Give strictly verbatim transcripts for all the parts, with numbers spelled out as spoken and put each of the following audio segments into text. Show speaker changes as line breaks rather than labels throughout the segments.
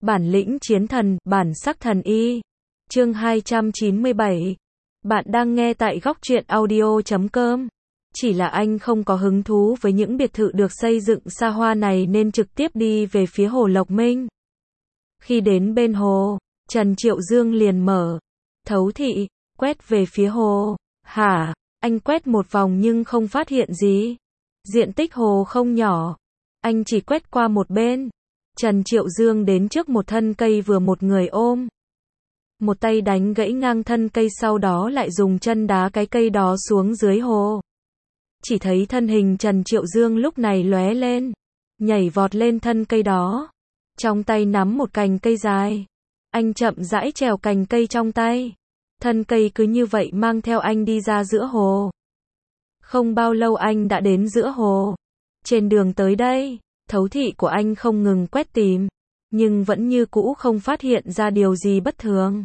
Bản lĩnh chiến thần, bản sắc thần y. Chương hai trăm chín mươi bảy. Bạn đang nghe tại góc truyện audio chấm com. Chỉ là anh không có hứng thú với những biệt thự được xây dựng xa hoa này nên trực tiếp đi về phía hồ Lộc Minh. Khi đến bên hồ, Trần Triệu Dương liền mở thấu thị, quét về phía hồ. Hả? Anh quét một vòng nhưng không phát hiện gì. Diện tích hồ không nhỏ. Anh chỉ quét qua một bên. Trần Triệu Dương đến trước một thân cây vừa một người ôm. Một tay đánh gãy ngang thân cây, sau đó lại dùng chân đá cái cây đó xuống dưới hồ. Chỉ thấy thân hình Trần Triệu Dương lúc này lóe lên, nhảy vọt lên thân cây đó. Trong tay nắm một cành cây dài. Anh chậm rãi trèo cành cây trong tay. Thân cây cứ như vậy mang theo anh đi ra giữa hồ. Không bao lâu anh đã đến giữa hồ. Trên đường tới đây, thấu thị của anh không ngừng quét tìm, nhưng vẫn như cũ không phát hiện ra điều gì bất thường.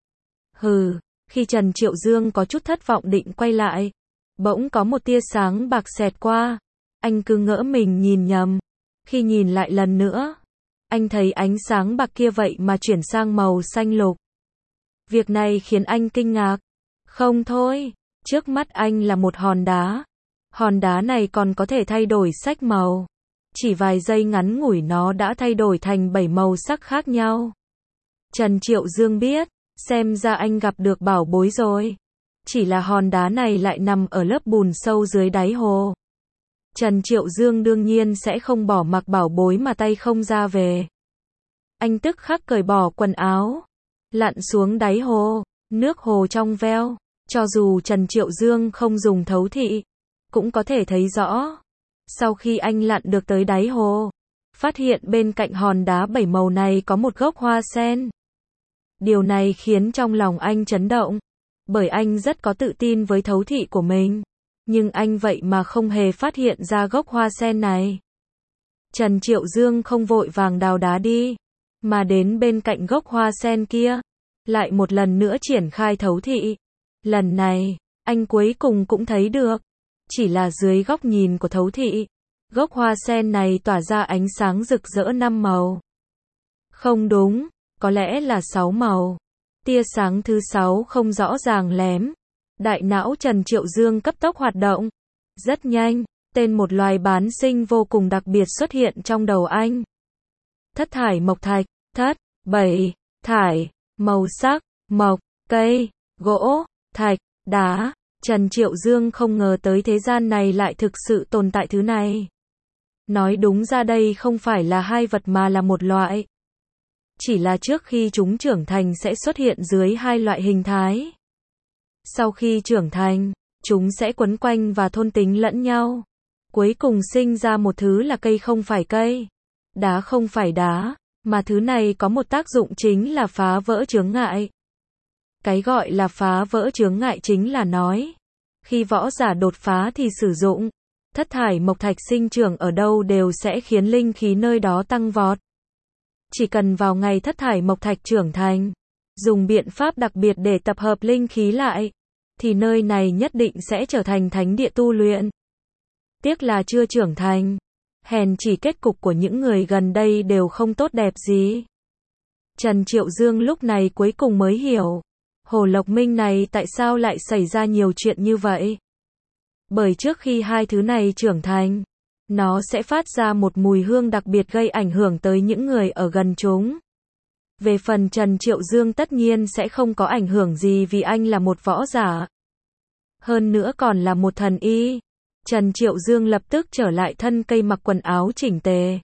Hừ, khi Trần Triệu Dương có chút thất vọng định quay lại, bỗng có một tia sáng bạc xẹt qua. Anh cứ ngỡ mình nhìn nhầm. Khi nhìn lại lần nữa, anh thấy ánh sáng bạc kia vậy mà chuyển sang màu xanh lục. Việc này khiến anh kinh ngạc. Không thôi, trước mắt anh là một hòn đá. Hòn đá này còn có thể thay đổi sắc màu. Chỉ vài giây ngắn ngủi nó đã thay đổi thành bảy màu sắc khác nhau. Trần Triệu Dương biết, xem ra anh gặp được bảo bối rồi. Chỉ là hòn đá này lại nằm ở lớp bùn sâu dưới đáy hồ. Trần Triệu Dương đương nhiên sẽ không bỏ mặc bảo bối mà tay không ra về. Anh tức khắc cởi bỏ quần áo, lặn xuống đáy hồ, nước hồ trong veo. Cho dù Trần Triệu Dương không dùng thấu thị, cũng có thể thấy rõ. Sau khi anh lặn được tới đáy hồ, phát hiện bên cạnh hòn đá bảy màu này có một gốc hoa sen. Điều này khiến trong lòng anh chấn động, bởi anh rất có tự tin với thấu thị của mình. Nhưng anh vậy mà không hề phát hiện ra gốc hoa sen này. Trần Triệu Dương không vội vàng đào đá đi, mà đến bên cạnh gốc hoa sen kia, lại một lần nữa triển khai thấu thị. Lần này, anh cuối cùng cũng thấy được. Chỉ là dưới góc nhìn của thấu thị, gốc hoa sen này tỏa ra ánh sáng rực rỡ năm màu. Không đúng, có lẽ là sáu màu. Tia sáng thứ sáu không rõ ràng lắm. Đại não Trần Triệu Dương cấp tốc hoạt động. Rất nhanh, tên một loài bán sinh vô cùng đặc biệt xuất hiện trong đầu anh. Thất thải mộc thạch, thất, bảy, thải, màu sắc, mộc, cây, gỗ, thạch, đá. Trần Triệu Dương không ngờ tới thế gian này lại thực sự tồn tại thứ này. Nói đúng ra đây không phải là hai vật mà là một loại. Chỉ là trước khi chúng trưởng thành sẽ xuất hiện dưới hai loại hình thái. Sau khi trưởng thành, chúng sẽ quấn quanh và thôn tính lẫn nhau. Cuối cùng sinh ra một thứ là cây không phải cây, đá không phải đá, mà thứ này có một tác dụng chính là phá vỡ chướng ngại. Cái gọi là phá vỡ chướng ngại chính là nói, khi võ giả đột phá thì sử dụng thất thải mộc thạch sinh trưởng ở đâu đều sẽ khiến linh khí nơi đó tăng vọt. Chỉ cần vào ngày thất thải mộc thạch trưởng thành, dùng biện pháp đặc biệt để tập hợp linh khí lại, thì nơi này nhất định sẽ trở thành thánh địa tu luyện. Tiếc là chưa trưởng thành, hèn chỉ kết cục của những người gần đây đều không tốt đẹp gì. Trần Triệu Dương lúc này cuối cùng mới hiểu, hồ Lộc Minh này tại sao lại xảy ra nhiều chuyện như vậy. Bởi trước khi hai thứ này trưởng thành, nó sẽ phát ra một mùi hương đặc biệt gây ảnh hưởng tới những người ở gần chúng. Về phần Trần Triệu Dương tất nhiên sẽ không có ảnh hưởng gì vì anh là một võ giả. Hơn nữa còn là một thần y. Trần Triệu Dương lập tức trở lại thân cây mặc quần áo chỉnh tề.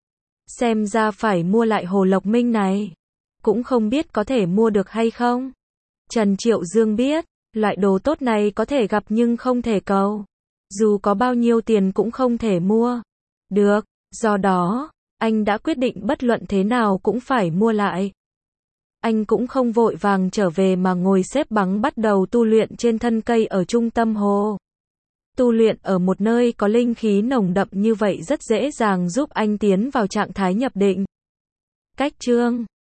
Xem ra phải mua lại hồ Lộc Minh này. Cũng không biết có thể mua được hay không. Trần Triệu Dương biết, loại đồ tốt này có thể gặp nhưng không thể cầu. Dù có bao nhiêu tiền cũng không thể mua được. Do đó, anh đã quyết định bất luận thế nào cũng phải mua lại. Anh cũng không vội vàng trở về mà ngồi xếp bằng bắt đầu tu luyện trên thân cây ở trung tâm hồ. Tu luyện ở một nơi có linh khí nồng đậm như vậy rất dễ dàng giúp anh tiến vào trạng thái nhập định. Cách chương